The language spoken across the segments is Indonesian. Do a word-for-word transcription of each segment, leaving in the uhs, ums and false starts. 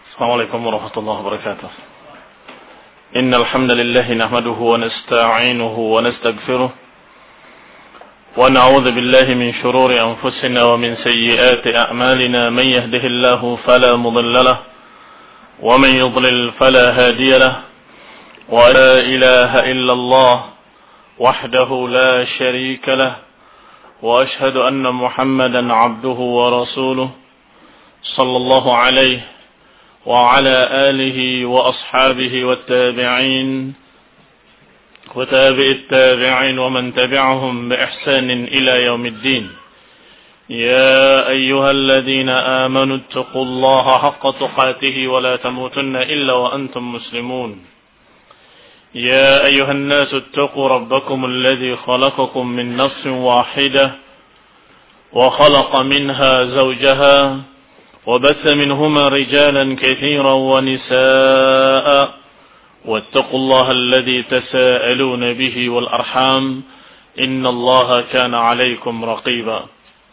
السلام عليكم ورحمة الله وبركاته. إن الحمد لله نحمده ونستعينه ونستغفره ونعوذ بالله من شرور أنفسنا ومن سيئات أعمالنا. من يهده الله فلا مضل له ومن يضلل فلا هادي له ولا إله إلا الله وحده لا شريك له وأشهد أن محمدا عبده ورسوله صلى الله عليه وعلى آله وأصحابه والتابعين وتابع التابعين ومن تبعهم بإحسان إلى يوم الدين. يا أيها الذين آمنوا اتقوا الله حق تقاته ولا تموتن إلا وأنتم مسلمون. يا أيها الناس اتقوا ربكم الذي خلقكم من نفس واحدة وخلق منها زوجها وبث منهما رجالا كثيرا ونساء واتقوا الله الذي تساءلون به والأرحام إن الله كان عليكم رقيبا.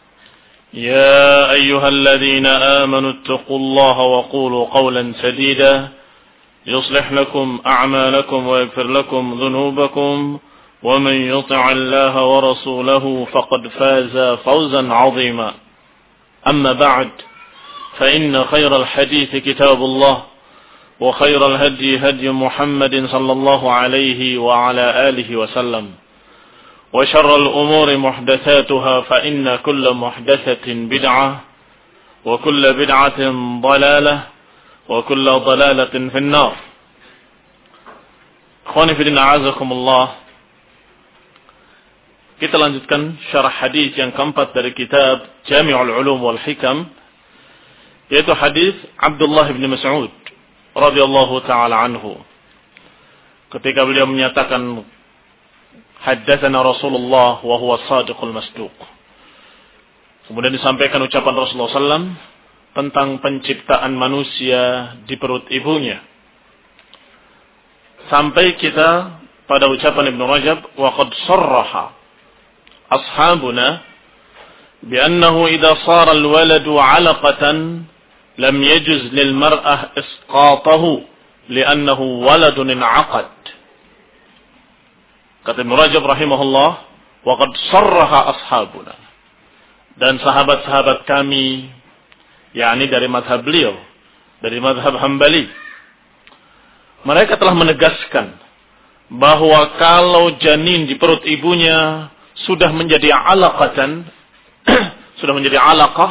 يا أيها الذين آمنوا اتقوا الله وقولوا قولا سديدا يصلح لكم أعمالكم ويغفر لكم ذنوبكم ومن يطع الله ورسوله فقد فاز فوزا عظيما. أما بعد فإن خير الحديث كتاب الله وخير الهدي هدي محمد صلى الله عليه وعلى آله وسلم وشر الأمور محدثاتها فإن كل محدثة بدعة وكل بدعة ضلالة وكل ضلالة في النار. Ikhwani fi din a'azakumullah. Kita lanjutkan syarah hadis yang keempat dari kitab Jami'ul Ulum wal Hikam, yaitu hadis Abdullah bin Mas'ud radhiyallahu taala anhu. Ketika beliau menyatakan haddatsana Rasulullah wa huwa shadiqul masduq. Kemudian disampaikan ucapan Rasulullah sallallahu alaihi wasallam tentang penciptaan manusia di perut ibunya. Sampai kita pada ucapan Ibnu Rajab, wa qad sarraha ashabuna bi annahu idza sara al-waladu 'alaqatan lam yajuz lil mar'ah isqatahu li'annahu waladun in'aqad. Kata Ibnu Rajab rahimahullah, wa qad sarraha ashabuna, dan sahabat-sahabat kami, yakni dari mazhab beliau, dari mazhab Hambali, mereka telah menegaskan bahwa kalau janin di perut ibunya sudah menjadi alaqatan, sudah menjadi alaqah,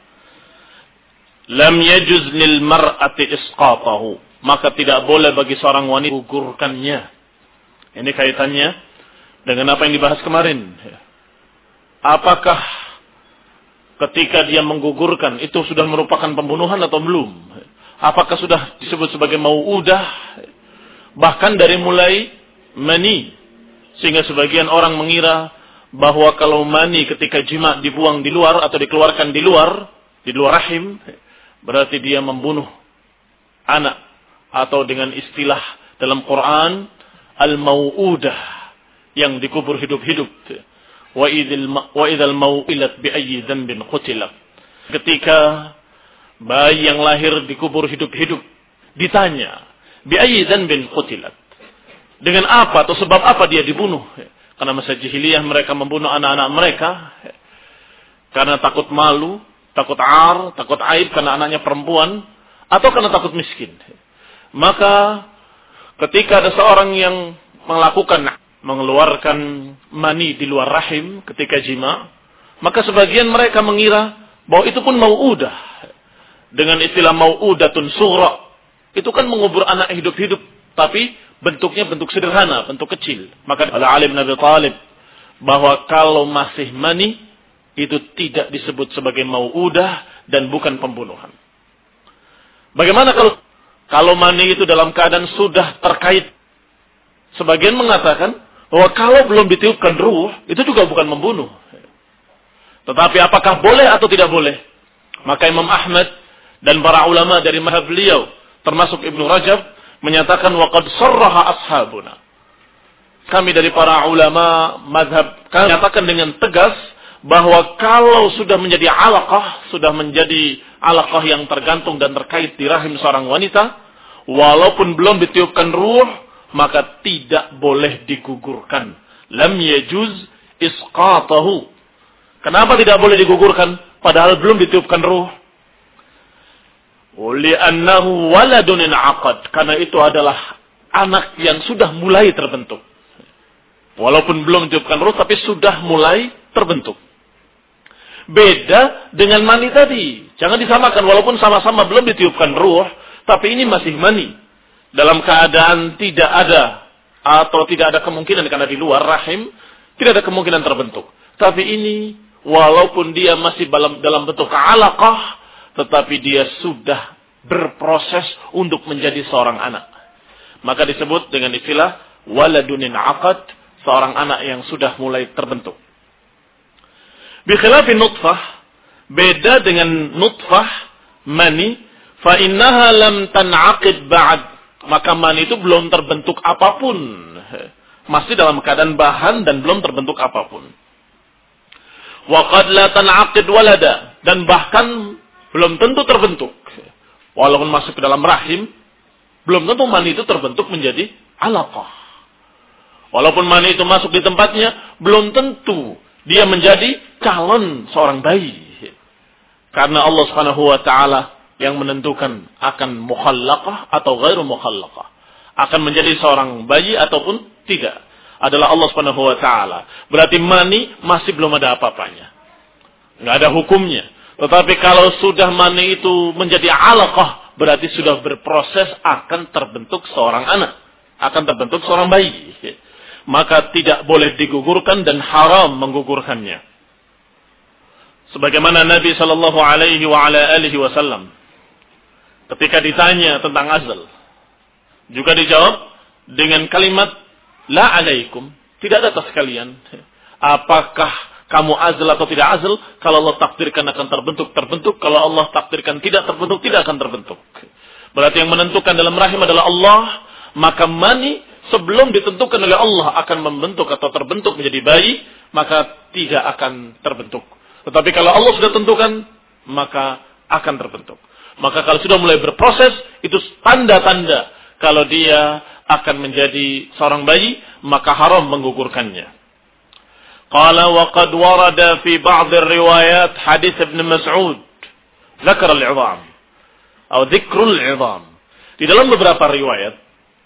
lam yajuz lil mar'ati isqatahu, maka tidak boleh bagi seorang wanita menggugurkannya. Ini kaitannya dengan apa yang dibahas kemarin. Apakah ketika dia menggugurkan itu sudah merupakan pembunuhan atau belum? Apakah sudah disebut sebagai mau'udah? Bahkan dari mulai mani, sehingga sebagian orang mengira bahwa kalau mani ketika jima dibuang di luar atau dikeluarkan di luar, di luar rahim, berarti dia membunuh anak, atau dengan istilah dalam Quran al-mau'udah, yang dikubur hidup-hidup. Wa idzal wa idzal mau'ilat bi ayyi dhanbin qutilat. Ketika bayi yang lahir dikubur hidup-hidup, ditanya bi ayyi dhanbin qutilat, dengan apa atau sebab apa dia dibunuh? Karena masa jahiliyah mereka membunuh anak-anak mereka karena takut malu, takut ar, takut aib karena anaknya perempuan, atau karena takut miskin. Maka ketika ada seorang yang melakukan mengeluarkan mani di luar rahim ketika jima, maka sebagian mereka mengira bahwa itu pun mau'udah. Dengan istilah mau'udatun sughra, itu kan mengubur anak hidup-hidup, tapi bentuknya bentuk sederhana, bentuk kecil. Maka Ali bin Abi Thalib bahwa kalau masih mani itu tidak disebut sebagai mau'udah dan bukan pembunuhan. Bagaimana kalau kalau mani itu dalam keadaan sudah terkait? Sebagian mengatakan bahwa kalau belum ditiupkan ruh, itu juga bukan membunuh. Tetapi apakah boleh atau tidak boleh? Maka Imam Ahmad dan para ulama dari mazhab beliau, termasuk Ibnu Rajab, menyatakan waqad sarraha ashabuna. Kami dari para ulama mazhab kami menyatakan dengan tegas bahwa kalau sudah menjadi alaqah, sudah menjadi alaqah yang tergantung dan terkait di rahim seorang wanita, walaupun belum ditiupkan ruh, maka tidak boleh digugurkan. Lam yajuz isqatahu. Kenapa tidak boleh digugurkan padahal belum ditiupkan ruh? Li'annahu waladun in'aqad. Karena itu adalah anak yang sudah mulai terbentuk. Walaupun belum ditiupkan ruh, tapi sudah mulai terbentuk. Beda dengan mani tadi. Jangan disamakan, walaupun sama-sama belum ditiupkan ruh, tapi ini masih mani. Dalam keadaan tidak ada, atau tidak ada kemungkinan karena di luar rahim, tidak ada kemungkinan terbentuk. Tapi ini, walaupun dia masih dalam, dalam bentuk alaqah, tetapi dia sudah berproses untuk menjadi seorang anak. Maka disebut dengan istilah waladunin aqad, seorang anak yang sudah mulai terbentuk. Bikhilafi nutfah, beda dengan nutfah, mani, fa innaha lam tan'aqid ba'd. Maka mani itu belum terbentuk apapun. Masih dalam keadaan bahan dan belum terbentuk apapun. Wa qad la tan'aqid walada, dan bahkan belum tentu terbentuk. Walaupun masuk ke dalam rahim, belum tentu mani itu terbentuk menjadi alaqah. Walaupun mani itu masuk di tempatnya, belum tentu dia menjadi calon seorang bayi. Karena Allah Subhanahu wa taala yang menentukan akan mukhallaqah atau ghairu mukhallaqah. Akan menjadi seorang bayi ataupun tidak. Adalah Allah Subhanahu wa taala. Berarti mani masih belum ada apa-apanya. Enggak ada hukumnya. Tetapi kalau sudah mani itu menjadi alaqah, berarti sudah berproses akan terbentuk seorang anak. Akan terbentuk seorang bayi. Maka tidak boleh digugurkan dan haram menggugurkannya. Sebagaimana Nabi sallallahu alaihi wa ala alihi wasallam ketika ditanya tentang azal, juga dijawab dengan kalimat la alaikum, tidak ada atas kalian. Apakah kamu azal atau tidak azal? Kalau Allah takdirkan akan terbentuk, terbentuk. Kalau Allah takdirkan tidak terbentuk, tidak akan terbentuk. Berarti yang menentukan dalam rahim adalah Allah. Maka mani sebelum ditentukan oleh Allah akan membentuk atau terbentuk menjadi bayi, maka tidak akan terbentuk. Tetapi kalau Allah sudah tentukan, maka akan terbentuk. Maka kalau sudah mulai berproses, itu tanda-tanda kalau dia akan menjadi seorang bayi, maka haram menggugurkannya. Qala wa qad warada fi ba'd ar-riwayat hadits Ibn Mas'ud dzakar al-'idham atau dzikrul 'idham. Di dalam beberapa riwayat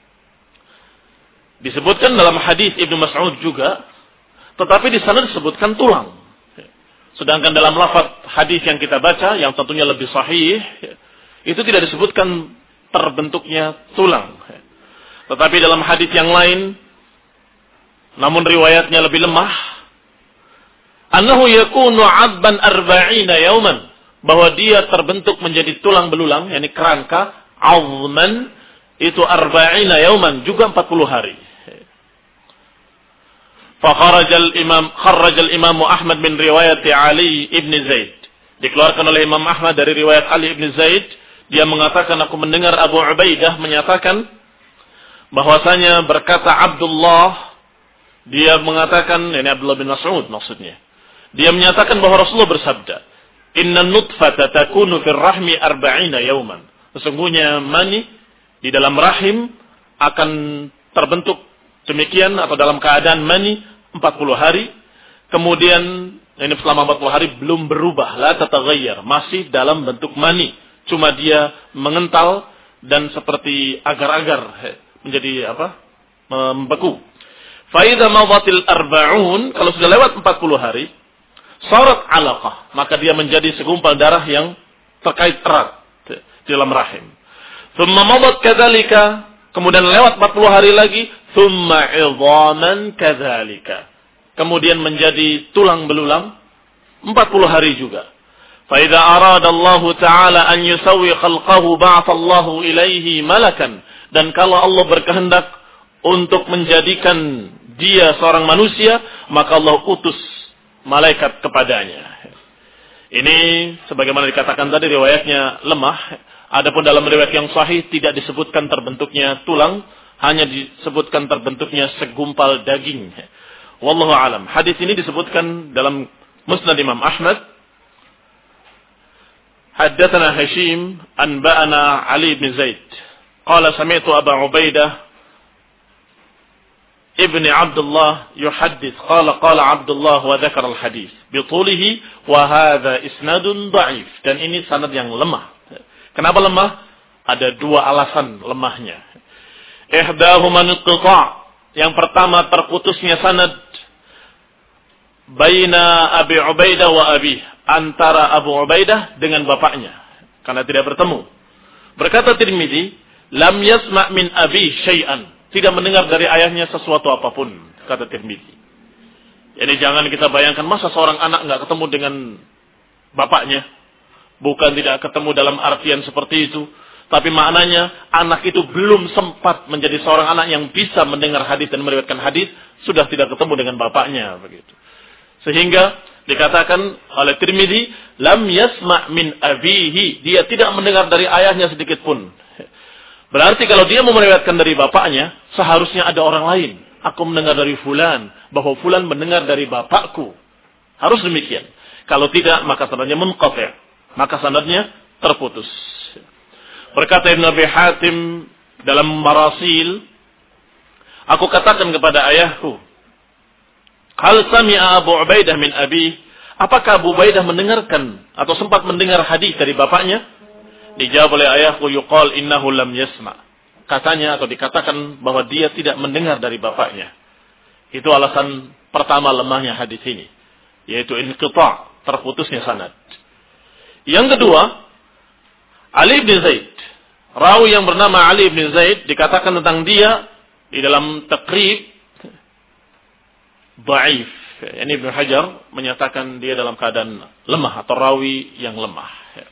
disebutkan dalam hadis Ibnu Mas'ud juga, tetapi di sana disebutkan tulang. Sedangkan dalam lafaz hadis yang kita baca, yang tentunya lebih sahih, itu tidak disebutkan terbentuknya tulang. Tetapi dalam hadis yang lain, namun riwayatnya lebih lemah, annahu yakunu 'adban arba'ina yawman, bahwa dia terbentuk menjadi tulang belulang, yakni kerangka, 'azman, itu arba'ina yawman, juga empat puluh hari. Fakharajal imam kharrajal Imam Ahmad min riwayat Ali ibn Zaid. Dikeluarkan oleh Imam Ahmad dari riwayat Ali ibn Zaid, dia mengatakan aku mendengar Abu Ubaidah menyatakan bahwasanya berkata Abdullah, dia mengatakan, ini Abdullah bin Mas'ud maksudnya. Dia menyatakan bahwa Rasulullah bersabda, "Inna nutfata takunu fir rahmi arba'ina yawman." Sesungguhnya mani di dalam rahim akan terbentuk demikian atau dalam keadaan mani empat puluh hari. Kemudian ini selama empat puluh hari belum berubah, la tataghayyar, masih dalam bentuk mani, cuma dia mengental dan seperti agar-agar menjadi apa? Membeku. Fa idza madatil arba'un, kalau sudah lewat empat puluh hari, sarat alaqah, maka dia menjadi segumpal darah yang terkait erat di dalam rahim. Thumma madat kadzalika, kemudian lewat empat puluh hari lagi, thumma 'idhaman kadzalika. Kemudian menjadi tulang belulang empat puluh hari juga. Fa idza arada Allah Ta'ala an yusawwi khalqahu ba'atha Allah ilaihi malakan. Dan kalau Allah berkehendak untuk menjadikan dia seorang manusia, maka Allah utus malaikat kepadanya. Ini sebagaimana dikatakan tadi riwayatnya lemah. Adapun dalam riwayat yang sahih tidak disebutkan terbentuknya tulang, hanya disebutkan terbentuknya segumpal daging. Wallahu alam. Hadis ini disebutkan dalam Musnad Imam Ahmad, haddatsana Hashim anba'ana Ali bin Zaid qala sami'tu Aba Ubaidah ibni Abdullah yuhaddits qala qala Abdullah wa dzakara al-hadis bitulihi wa hadza isnadun dha'if, dan ini sanad yang lemah. Kenapa lemah? Ada dua alasan lemahnya. Ihdahuma inqita', yang pertama terputusnya sanad baina Abi Ubaidah wa Abi, antara Abu Ubaidah dengan bapaknya, karena tidak bertemu. Berkata Tirmidzi, lam yasma' min abi syai'an, tidak mendengar dari ayahnya sesuatu apapun, kata Tirmidzi. Jadi jangan kita bayangkan, masa seorang anak enggak ketemu dengan bapaknya? Bukan tidak ketemu dalam artian seperti itu, tapi maknanya anak itu belum sempat menjadi seorang anak yang bisa mendengar hadis dan meriwayatkan hadis, sudah tidak ketemu dengan bapaknya, begitu. Sehingga dikatakan oleh Tirmidzi, lam yasma' min abihi, dia tidak mendengar dari ayahnya sedikit pun. Berarti kalau dia mau meriwayatkan dari bapaknya, seharusnya ada orang lain. Aku mendengar dari fulan, bahwa fulan mendengar dari bapakku. Harus demikian. Kalau tidak, maka sanadnya munqati', maka sanadnya terputus. Berkata Ibn Abi Hatim dalam Marasil, aku katakan kepada ayahku, hal sami'a Abu Ubaidah min abi, apakah Abu Ubaidah mendengarkan atau sempat mendengar hadis dari bapaknya? Dijawab oleh ayahku, yuqal innahu lam yasma', katanya atau dikatakan bahwa dia tidak mendengar dari bapaknya. Itu alasan pertama lemahnya hadis ini, yaitu inqita', terputusnya sanad. Yang kedua, Ali bin Zaid, rawi yang bernama Ali bin Zaid, dikatakan tentang dia di dalam Taqrib dhaif. Ini Ibnu Hajar menyatakan dia dalam keadaan lemah atau rawi yang lemah.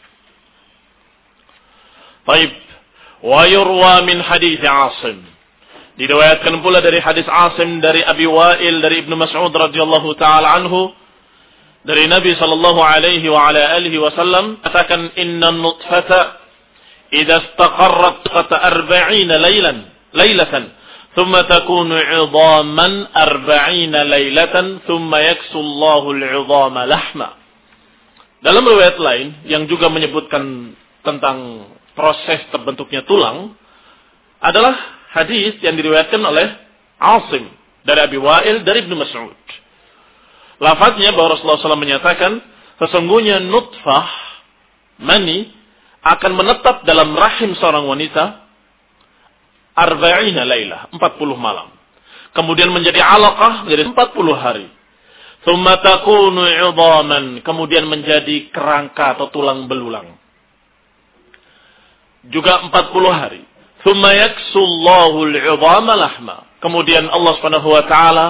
Baik, wa yurwa min hadits Asim. Diriwayatkan pula dari hadis Asim dari Abi Wa'il dari Ibnu Mas'ud radhiyallahu taala anhu, dari Nabi sallallahu alaihi wa ala alihi wasallam katakan, inna nutfata idza istaqarrat qata arba'ina laylan laylatan thumma takunu 'idhaman arba'ina laylatan thumma yaksu Allahu al-'idhama lahma. Dalam riwayat lain yang juga menyebutkan tentang proses terbentuknya tulang adalah hadis yang diriwayatkan oleh Asim dari Abi Wa'il dari Ibnu Mas'ud. Lafaznya bahwa Rasulullah shallallahu alaihi wasallam menyatakan, sesungguhnya nutfah mani akan menetap dalam rahim seorang wanita arba'ina lailah, empat puluh malam. Kemudian menjadi alaqah, menjadi empat puluh hari. Tsumma takunu 'idhaman, kemudian menjadi kerangka atau tulang belulang. Juga empat puluh hari. Tsumma yaksullahu al-'idhama lahma. Kemudian Allah Subhanahu wa taala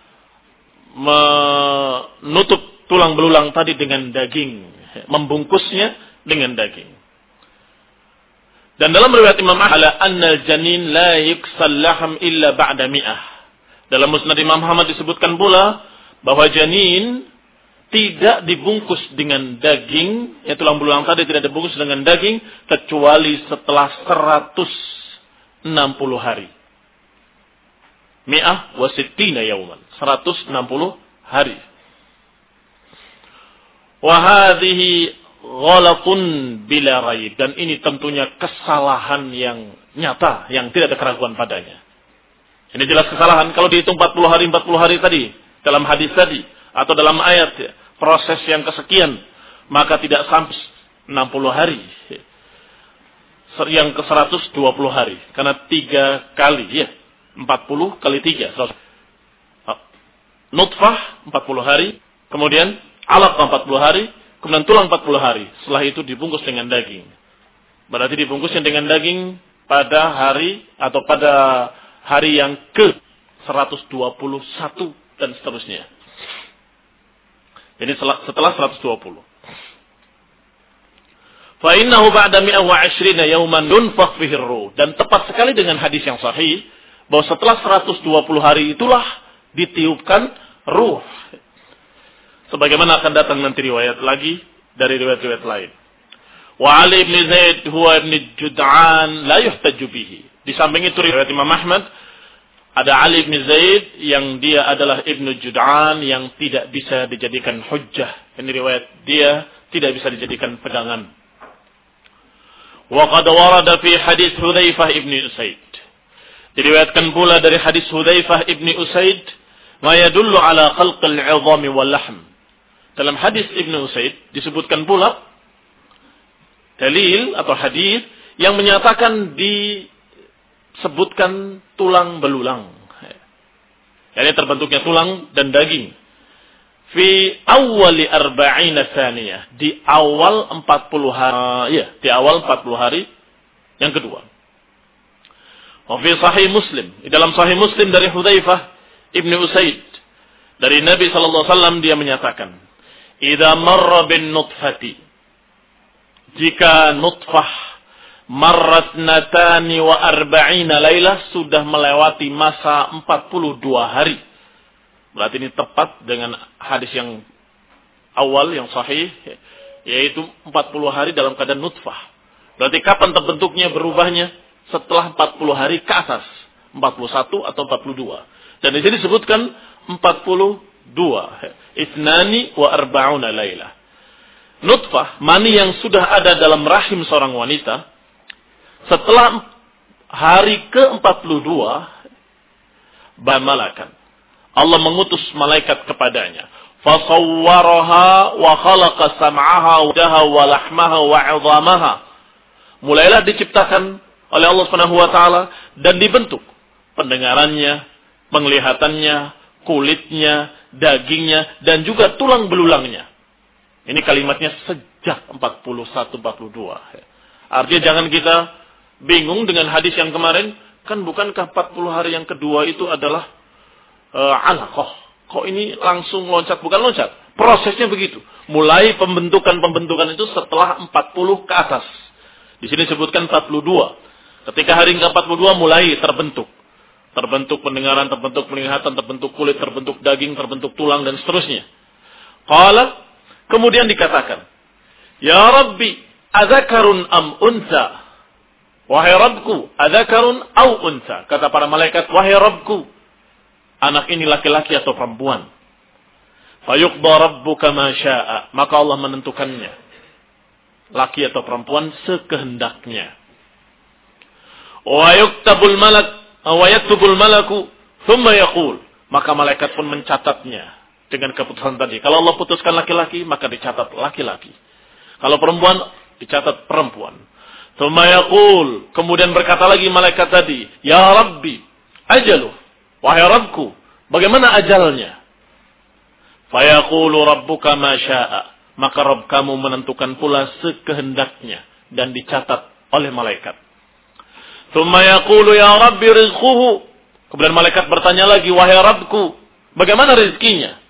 menutup tulang belulang tadi dengan daging, membungkusnya dengan daging. Dan dalam riwayat Imam Ahmad, annal janin la yuksal laham illa ba'da mi'ah. Dalam Musnad Imam Ahmad disebutkan pula bahwa janin tidak dibungkus dengan daging, ya tulang belulang tadi tidak dibungkus dengan daging kecuali setelah seratus enam puluh hari. Mi'ah wa sittina yauman, seratus enam puluh hari. Wa hadhihi ghalatun bila raib, dan ini tentunya kesalahan yang nyata yang tidak ada keraguan padanya. Ini jelas kesalahan. Kalau dihitung empat puluh hari empat puluh hari tadi dalam hadis tadi atau dalam ayat ya, proses yang kesekian, maka tidak sampai enam puluh hari. Yang ke seratus dua puluh hari, karena tiga kali ya. empat puluh kali tiga. Nutfah empat puluh hari. Kemudian alaqah empat puluh hari. Kemudian tulang empat puluh hari. Setelah itu dibungkus dengan daging. Berarti dibungkusnya dengan daging pada hari atau pada hari yang ke seratus dua puluh satu dan seterusnya. Jadi setelah seratus dua puluh. Fa innahu ba'da mi'ah wa 'ishrina yawman yunfakh fihi ar-ruh. Dan tepat sekali dengan hadis yang sahih bahwa setelah seratus dua puluh hari itulah ditiupkan ruh. Sebagaimana akan datang nanti riwayat lagi dari riwayat-riwayat lain. Wa Ali bin Zaid huwa ibn Jud'an la yuhtaju bihi. Di samping itu riwayat Imam Ahmad, ada Ali bin Zaid yang dia adalah Ibnu Jud'an yang tidak bisa dijadikan hujjah. Ini riwayat dia tidak bisa dijadikan pegangan. Wa qad warada fi hadis Hudzaifah ibn Usaid. Diriwayatkan pula dari hadis Hudzaifah ibn Usaid ma yadullu ala khalqil 'idham wal lahm. Dalam hadis Ibnu Usaid disebutkan pula dalil atau hadis yang menyatakan disebutkan tulang belulang. Yani terbentuknya tulang dan daging. Fi awwali arba'ina tsaniyah, di awal empat puluh hari, ya, di awal empat puluh hari yang kedua. Wa fi sahih Muslim, di dalam sahih Muslim dari Hudzaifah Ibnu Usaid dari Nabi sallallahu alaihi wasallam dia menyatakan, "Idza marra bin nutfati", jika nutfah marrat natani wa arba'ina lailah, sudah melewati masa empat puluh dua hari. Berarti ini tepat dengan hadis yang awal yang sahih, yaitu empat puluh hari dalam keadaan nutfah. Berarti kapan terbentuknya berubahnya? Setelah empat puluh hari ke atas, empat puluh satu atau empat puluh dua. Dan di sini disebutkan empat puluh dua. Ithnani wa arba'una lailah. Nutfah, mani yang sudah ada dalam rahim seorang wanita, setelah hari ke empat puluh dua, bamalakan. Allah mengutus malaikat kepadanya. Fasawwaraha wa khalaqa sam'aha wa daha wa lahmaha wa 'idhamaha. Mulailah diciptakan oleh Allah Subhanahu wa taala dan dibentuk pendengarannya, penglihatannya, kulitnya, dagingnya dan juga tulang belulangnya. Ini kalimatnya sejak empat puluh satu empat puluh dua. Artinya jangan kita bingung dengan hadis yang kemarin, kan bukankah empat puluh hari yang kedua itu adalah Uh, alaqah. Kok ini langsung loncat? Bukan loncat. Prosesnya begitu. Mulai pembentukan-pembentukan itu setelah empat puluh ke atas. Di sini disebutkan empat puluh dua. Ketika hari ke empat puluh dua mulai terbentuk. Terbentuk pendengaran, terbentuk penglihatan, terbentuk kulit, terbentuk daging, terbentuk tulang dan seterusnya. Qala, kemudian dikatakan, "Ya Rabbi, adzakarun am unsa?" Wahai Rabbku, adzakarun au unsa? Kata para malaikat, wahai Rabbku, anak ini laki-laki atau perempuan. Fayuqda rabbuka ma syaa, maka Allah menentukannya. Laki atau perempuan sekehendaknya. Wa yuktabul malak, wa yaktubul malaku, thumma yaqul, maka malaikat pun mencatatnya dengan keputusan tadi. Kalau Allah putuskan laki-laki, maka dicatat laki-laki. Kalau perempuan, dicatat perempuan. Thumma yaqul, kemudian berkata lagi malaikat tadi, ya Rabbi, ajaluh, wahai Rabbku, bagaimana ajalnya? Fayaqulu rabbuka ma syaa, maka Rabb kamu menentukan pula sekehendaknya dan dicatat oleh malaikat. Tsumma yaqulu ya Rabbi rizquhu, kemudian malaikat bertanya lagi, wahai Rabbku, bagaimana rezekinya?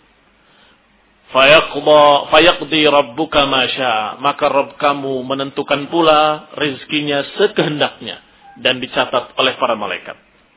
Fayaqda fayaqdi rabbuka ma syaa, maka Rabb kamu menentukan pula rezekinya sekehendaknya dan dicatat oleh para malaikat.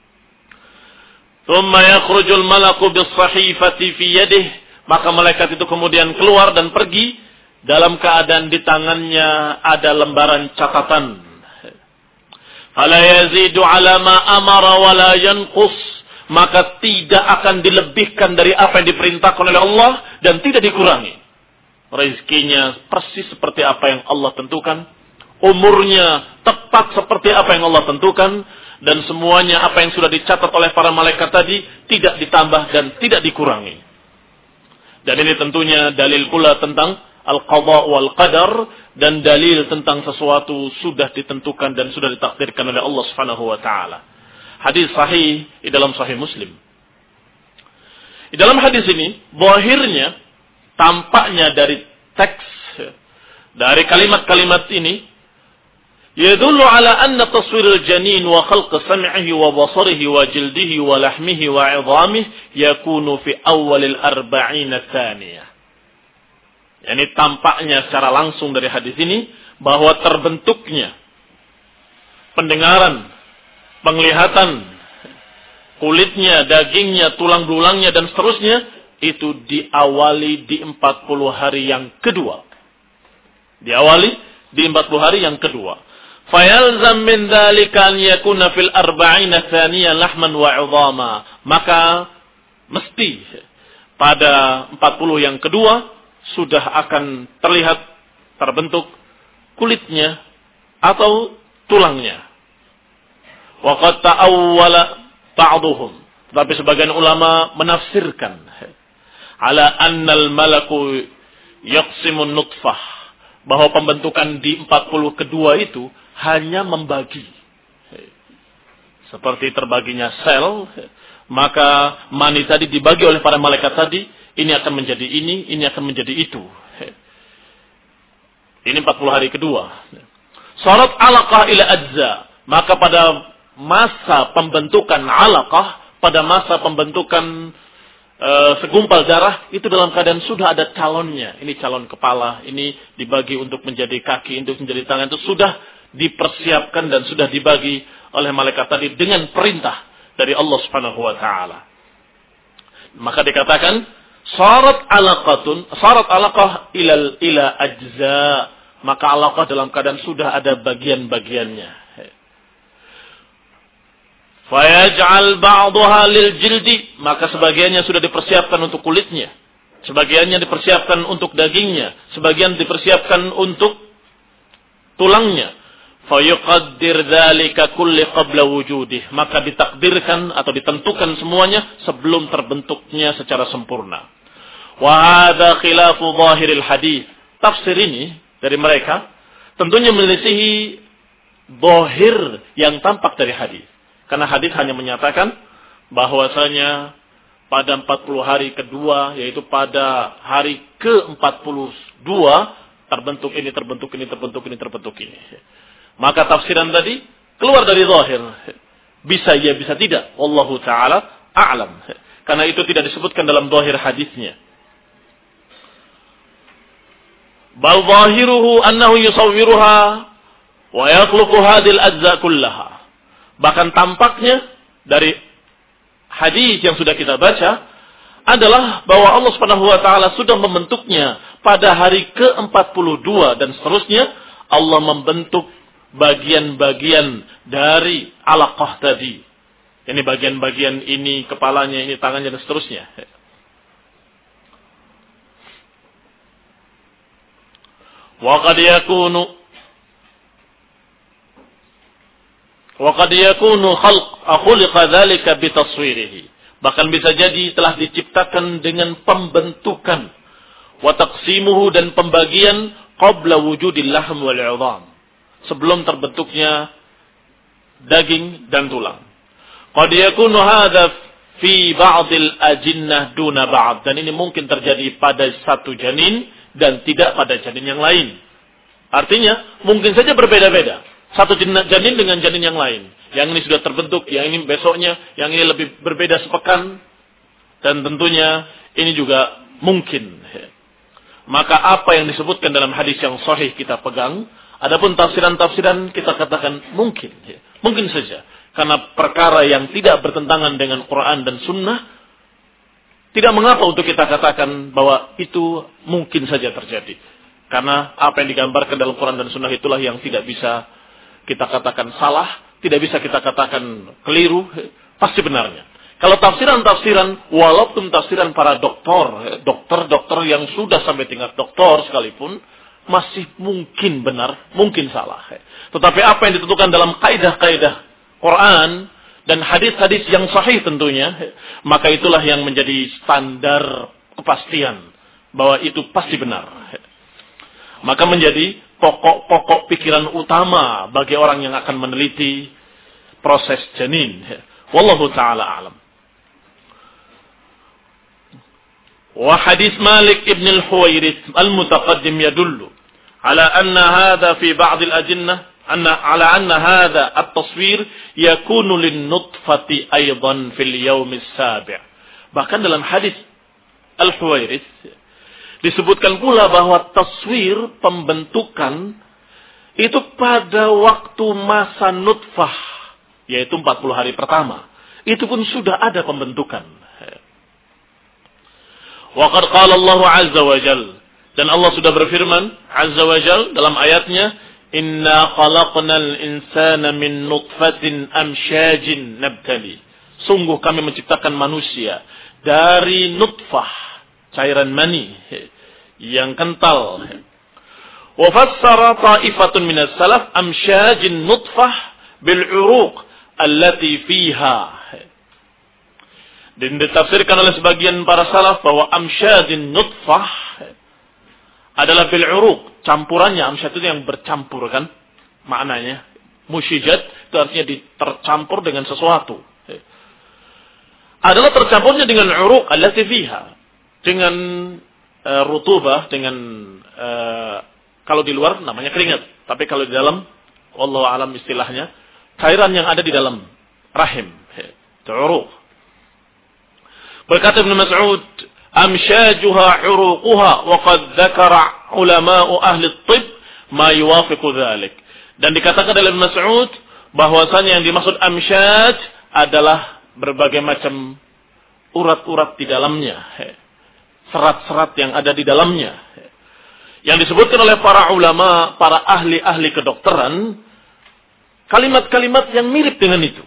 Tsumma yakhrujul malaku bis-sahifati fi yadihi, maka malaikat itu kemudian keluar dan pergi dalam keadaan di tangannya ada lembaran catatan. Fala yazidu ala ma amara wa la yanqus, maka tidak akan dilebihkan dari apa yang diperintahkan oleh Allah dan tidak dikurangi. Rezekinya persis seperti apa yang Allah tentukan, umurnya tepat seperti apa yang Allah tentukan, dan semuanya apa yang sudah dicatat oleh para malaikat tadi tidak ditambah dan tidak dikurangi. Dan ini tentunya dalil pula tentang al-qadha wal qadar, dan dalil tentang sesuatu sudah ditentukan dan sudah ditakdirkan oleh Allah Subhanahu wa taala. Hadis sahih di dalam sahih Muslim. Di dalam hadis ini zahirnya, tampaknya dari teks, dari kalimat-kalimat ini, yadullu ala anna taswirul janin wa khalq sam'ihi wa basarihi wa jildihi wa lahmihi wa 'idhamihi yakunu fi awwalil arba'ina tsaniyah. Yani tampaknya secara langsung dari hadis ini bahwa terbentuknya pendengaran, penglihatan, kulitnya, dagingnya, tulang belulangnya dan seterusnya itu diawali di empat puluh hari yang kedua. Diawali di empat puluh hari yang kedua. Fayalzam min dzalika an yakuna fil arba'ina tsaniyah lahman wa 'idhama. Maka mesti pada empat puluh yang kedua sudah akan terlihat terbentuk kulitnya atau tulangnya. Wa qad ta'awwala ba'dhum. Tapi sebagian ulama menafsirkan ala annal malaku yaqsimun nutfah, bahwa pembentukan di empat puluh kedua itu hanya membagi. Seperti terbaginya sel, maka mani tadi dibagi oleh para malaikat tadi, ini akan menjadi ini, ini akan menjadi itu. Ini empat puluh hari kedua. Sarat alaqah ila ajza, maka pada masa pembentukan alaqah, pada masa pembentukan Uh, segumpal darah itu dalam keadaan sudah ada calonnya. Ini calon kepala, ini dibagi untuk menjadi kaki, untuk menjadi tangan. Itu sudah dipersiapkan dan sudah dibagi oleh malaikat tadi dengan perintah dari Allah Subhanahu wa taala. Maka dikatakan sarat alaqatun, sarat alaqah ila ila ajza. Maka alaqah dalam keadaan sudah ada bagian-bagiannya. Fayaj'al ba'daha lil jildi, maka sebagiannya sudah dipersiapkan untuk kulitnya, sebagiannya dipersiapkan untuk dagingnya, sebagian dipersiapkan untuk tulangnya. Fayuqaddir dzalika kulli qabla wujudih, maka ditakdirkan atau ditentukan semuanya sebelum terbentuknya secara sempurna. Wa hadza khilafu zahiril hadis. Tafsir ini dari mereka tentunya menyelisihi zahir yang tampak dari hadis. Karena hadis hanya menyatakan bahwasanya pada empat puluh hari kedua, yaitu pada hari ke empat puluh dua, terbentuk ini, terbentuk ini, terbentuk ini, terbentuk ini. Maka tafsiran tadi keluar dari zahir. Bisa ya, bisa tidak. Wallahu ta'ala a'lam. Karena itu tidak disebutkan dalam zahir hadisnya. Bal zahiruhu annahu yusawwiruha wa yakhluqu hadhil ajza kullaha. Bahkan tampaknya dari hadis yang sudah kita baca adalah bahwa Allah Subhanahu wa taala sudah membentuknya pada hari ke empat puluh dua dan seterusnya. Allah membentuk bagian-bagian dari alaqah tadi. Ini bagian-bagian ini, kepalanya, ini tangannya dan seterusnya. Wa qad yakunu وَقَدْ يَكُونُ خَلْقَ أَخُلِقَ ذَلِكَ بِتَصْوِيرِهِ. Bahkan bisa jadi telah diciptakan dengan pembentukan. وَتَقْسِيمُهُ dan pembagian قَبْلَ وُجُودِ اللَّحْمِ وَالْعِظَامِ. Sebelum terbentuknya daging dan tulang. قَدْ يَكُونُ هَذَا فِي بَعْضِ الْأَجِنَّةِ دُونَ بَعْضِ. Dan ini mungkin terjadi pada satu janin dan tidak pada janin yang lain. Artinya mungkin saja berbeda-beda. Satu janin dengan janin yang lain. Yang ini sudah terbentuk, yang ini besoknya, yang ini lebih berbeda sepekan. Dan tentunya ini juga mungkin. Maka apa yang disebutkan dalam hadis yang sahih kita pegang. Adapun tafsiran-tafsiran kita katakan mungkin. Mungkin saja. Karena perkara yang tidak bertentangan dengan Quran dan Sunnah. Tidak mengapa untuk kita katakan bahwa itu mungkin saja terjadi. Karena apa yang digambarkan dalam Quran dan Sunnah itulah yang tidak bisa kita katakan salah, tidak bisa kita katakan keliru, pasti benarnya. Kalau tafsiran-tafsiran, walaupun tafsiran para doktor, dokter-dokter yang sudah sampai tingkat doktor sekalipun, masih mungkin benar, mungkin salah. Tetapi apa yang ditentukan dalam kaidah-kaidah Quran dan hadis-hadis yang sahih tentunya, maka itulah yang menjadi standar kepastian bahwa itu pasti benar. Maka menjadi pokok-pokok pikiran utama bagi orang yang akan meneliti proses janin. Wallahu ta'ala a'lam. Wa hadis Malik ibn al-Huwairith al-mutaqaddim yadullu ala anna hadha fi ba'd al-ajinnah anna ala anna hadha at-taswir yakunu lin-nutfati aidan fil yawm as-sabi'. Bahkan dalam hadis al-Huwairith disebutkan pula bahwa taswir pembentukan itu pada waktu masa nutfah, yaitu empat puluh hari pertama. Itu pun sudah ada pembentukan. Wa qad qala Allah azza wa jalla, dan Allah sudah berfirman azza wa jalla dalam ayatnya, Inna khalaqnal insana min nutfatin amsyajin nabtali. Sungguh kami menciptakan manusia dari nutfah, cairan mani yang kental. Wa fassara ta'ifatun minas salaf amsyajin nutfah bil uruq allati fiha. Dan ditafsirkan oleh sebagian para salaf bahwa amsyajin nutfah adalah bil uruq, campurannya. Amsyad itu yang bercampur kan maknanya. Musyijat itu artinya tercampur dengan sesuatu. Adalah tercampurnya dengan uruq allati fiha, dengan uh, rutubah, dengan uh, kalau di luar namanya keringat, tapi kalau di dalam wallahu alam istilahnya cairan yang ada di dalam rahim, itu uruq. Berkata Ibnu Mas'ud, amsyajuha uruquha wa qad dzakara ulama'u ahli at-tibb ma yuwafiqu dzalik. Dan dikatakan oleh Ibnu Mas'ud bahwasanya yang dimaksud amsyaj adalah berbagai macam urat-urat di dalamnya, serat-serat yang ada di dalamnya. Yang disebutkan oleh para ulama, para ahli-ahli kedokteran, kalimat-kalimat yang mirip dengan itu.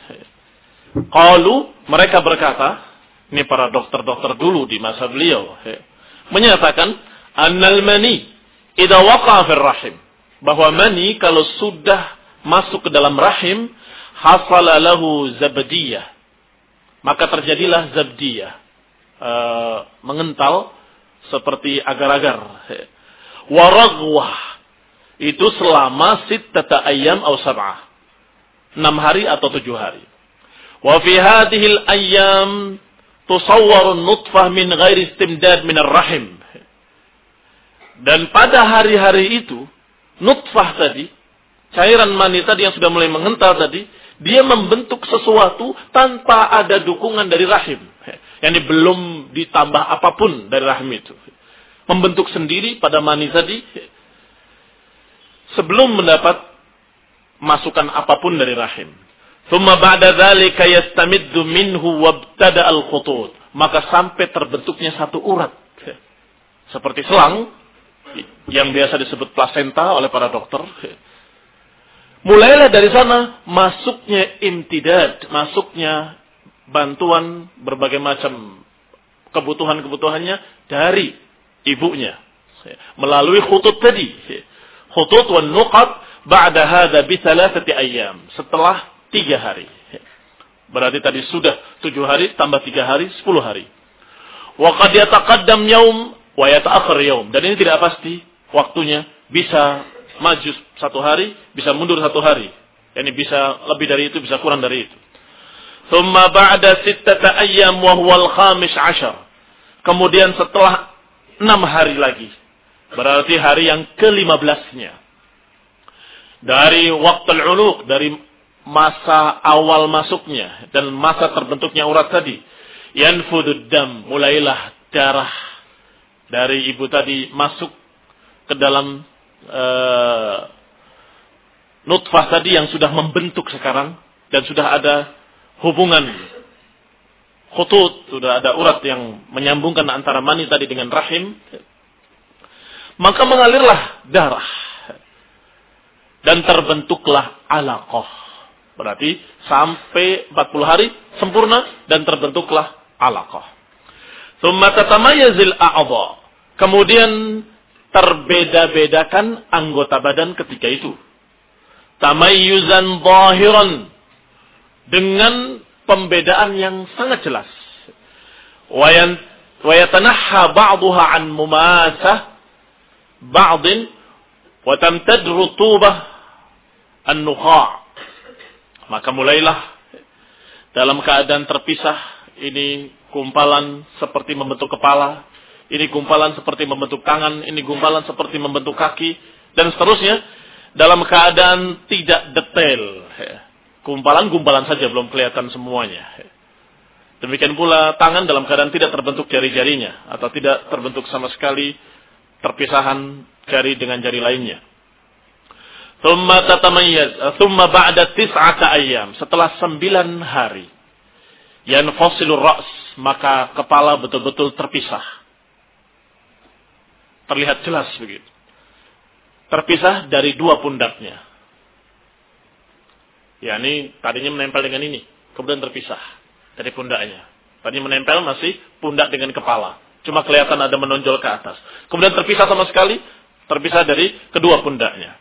Qalu, mereka berkata, ini para dokter-dokter dulu di masa beliau, menyatakan, annal mani idza waqa'a fil rahim, bahwa mani kalau sudah masuk ke dalam rahim, hasala lahu zabdiyah, maka terjadilah zabdiyah, e, mengental seperti agar-agar. Waraghwah, itu selama sittata ayyam atau sab'ah, enam hari atau tujuh hari. Wa fi hadhil ayyam tusawwaru nutfah min ghairi istimdad min ar-rahim. Dan pada hari-hari itu nutfah tadi, cairan mani tadi yang sudah mulai mengental tadi, dia membentuk sesuatu tanpa ada dukungan dari rahim. Yani belum ditambah apapun dari rahim itu. Membentuk sendiri pada mani tadi sebelum mendapat masukan apapun dari rahim. Thumma ba'da dzalika yastamiddu minhu wabtada al-khutut. Maka sampai terbentuknya satu urat. Seperti selang yang biasa disebut plasenta oleh para dokter. Mulailah dari sana masuknya imtidad, masuknya bantuan berbagai macam kebutuhan-kebutuhannya dari ibunya melalui khutut tadi. Khutut wan nuqat ba'da hadza bi thalathati ayyam, setelah tiga hari. Berarti tadi sudah tujuh hari tambah tiga hari, sepuluh hari. Wa qad yataqaddam yaum wa yata'akhkhar yaum, dan ini tidak pasti waktunya, bisa maju satu hari, bisa mundur satu hari. Yani bisa lebih dari itu, bisa kurang dari itu. Thumma ba'da sittata ayyam wa huwa al-khamis ashar. Kemudian setelah enam hari lagi, berarti hari yang kelima belasnya, dari waktu al-uluq, dari masa awal masuknya dan masa terbentuknya urat tadi, yanfudud dam, mulailah darah dari ibu tadi masuk ke dalam uh, nutfah tadi yang sudah membentuk sekarang dan sudah ada hubungan khutut, sudah ada urat yang menyambungkan antara mani tadi dengan rahim, maka mengalirlah darah dan terbentuklah alaqah. Berarti sampai empat puluh hari sempurna dan terbentuklah alaqah. Tsumma tatamayyazul a'dha. Kemudian terbeda-bedakan anggota badan ketika itu. Tamayyuzan zahiran, dengan pembedaan yang sangat jelas. Wa yatanahha ba'daha an mumasah ba'din wa tamtad rutubah an-nukha'. Maka mulailah dalam keadaan terpisah, ini gumpalan seperti membentuk kepala, ini gumpalan seperti membentuk tangan, ini gumpalan seperti membentuk kaki, dan seterusnya dalam keadaan tidak detail. Gumpalan-gumpalan saja, belum kelihatan semuanya. Demikian pula tangan dalam keadaan tidak terbentuk jari-jarinya, atau tidak terbentuk sama sekali terpisahan jari dengan jari lainnya. Thumma tatamayyaz, thumma ba'da tis'ata ayyam, setelah sembilan hari, yanfasilur ra's, maka kepala betul-betul terpisah. Terlihat jelas begitu. terpisah dari dua pundaknya. Ya, ini tadinya menempel dengan ini, kemudian terpisah dari pundaknya. Tadinya menempel masih pundak dengan kepala, cuma kelihatan ada menonjol ke atas. Kemudian terpisah sama sekali, terpisah dari kedua pundaknya.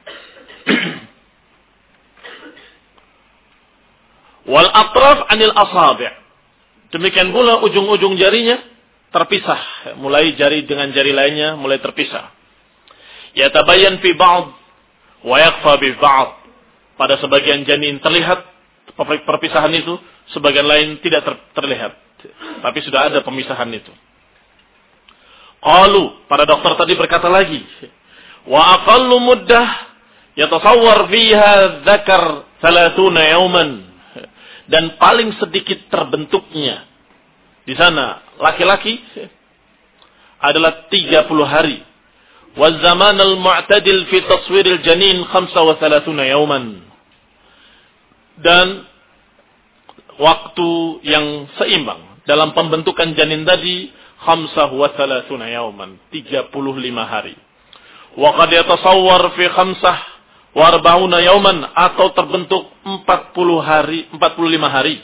Wal atraf anil asabi'. Demikian pula ujung-ujung jarinya terpisah, mulai jari dengan jari lainnya mulai terpisah. Yatabayyan fi ba'd wa yakhfa bi ba'd. Pada sebagian janin terlihat perpisahan itu, sebagian lain tidak ter- terlihat. Tapi sudah ada pemisahan itu. Qalu, para dokter tadi berkata lagi, wa aqallu muddah yatasawwar fiha dzakar thalathuna yawman. Dan paling sedikit terbentuknya di sana laki-laki adalah tiga puluh hari. Wa zaman al-mu'tadil fi taswir al-janin khamsa wa thalathuna yawman. Dan waktu yang seimbang dalam pembentukan janin tadi khamsa wa thalathuna yawman, tiga puluh lima hari. Wa qad yatasawwar fi khamsah wa arba'una yawman, atau terbentuk empat puluh hari, empat puluh lima hari.